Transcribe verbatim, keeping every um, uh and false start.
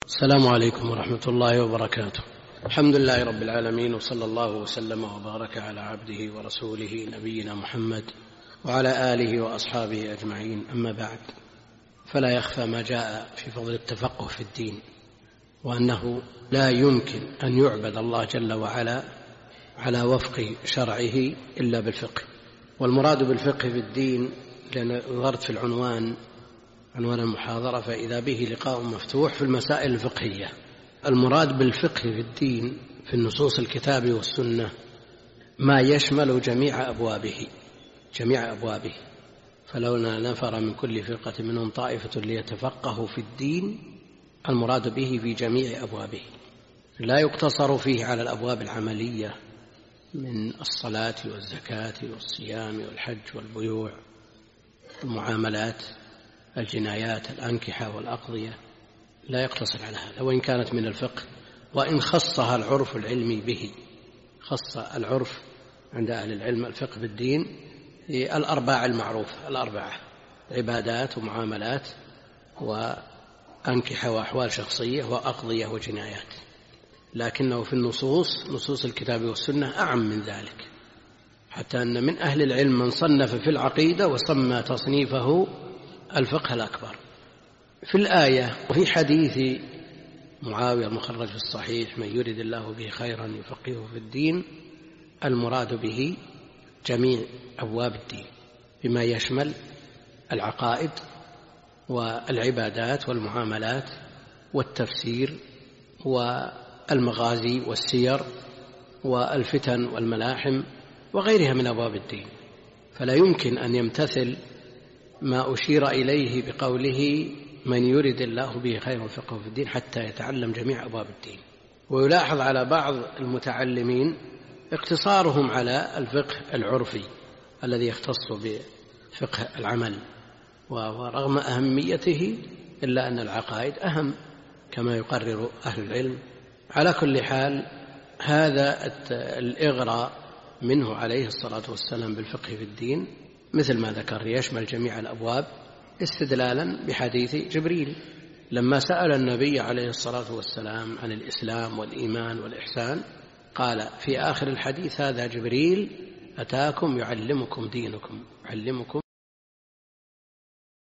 السلام عليكم ورحمة الله وبركاته. الحمد لله رب العالمين، وصلى الله وسلم وبارك على عبده ورسوله نبينا محمد وعلى آله وأصحابه أجمعين. أما بعد، فلا يخفى ما جاء في فضل التفقه في الدين، وأنه لا يمكن أن يعبد الله جل وعلا على وفق شرعه إلا بالفقه. والمراد بالفقه في الدين، لأن نظرت في العنوان عنوان المحاضرة فإذا به لقاء مفتوح في المسائل الفقهية. المراد بالفقه في الدين في النصوص الكتاب والسنة ما يشمل جميع أبوابه جميع أبوابه فلولا نفر من كل فرقة منهم طائفة ليتفقهوا في الدين، المراد به في جميع أبوابه، لا يقتصر فيه على الأبواب العملية من الصلاة والزكاة والصيام والحج والبيوع المعاملات الجنايات الأنكحة والأقضية، لا يقتصر على هذا، وإن كانت من الفقه، وإن خصها العرف العلمي به. خص العرف عند أهل العلم الفقه بالدين الأرباع المعروفة، الأربعة: عبادات ومعاملات وأنكحة وأحوال شخصية وأقضية وجنايات. لكنه في النصوص نصوص الكتاب والسنة أعم من ذلك، حتى أن من أهل العلم من صنف في العقيدة وسمى تصنيفه الفقه الأكبر. في الآية وفي حديث معاوية المخرج في الصحيح: من يرد الله به خيرا يفقهه في الدين، المراد به جميع أبواب الدين بما يشمل العقائد والعبادات والمعاملات والتفسير والمغازي والسير والفتن والملاحم وغيرها من أبواب الدين. فلا يمكن أن يمتثل ما أشير إليه بقوله من يرد الله به خير يفقهه في الدين حتى يتعلم جميع أبواب الدين. ويلاحظ على بعض المتعلمين اقتصارهم على الفقه العرفي الذي يختص بفقه العمل، ورغم أهميته إلا أن العقائد أهم كما يقرر أهل العلم. على كل حال، هذا الإغراء منه عليه الصلاة والسلام بالفقه في الدين مثل ما ذكر يشمل جميع الأبواب، استدلالا بحديث جبريل لما سأل النبي عليه الصلاة والسلام عن الإسلام والإيمان والإحسان، قال في آخر الحديث: هذا جبريل أتاكم يعلمكم دينكم يعلمكم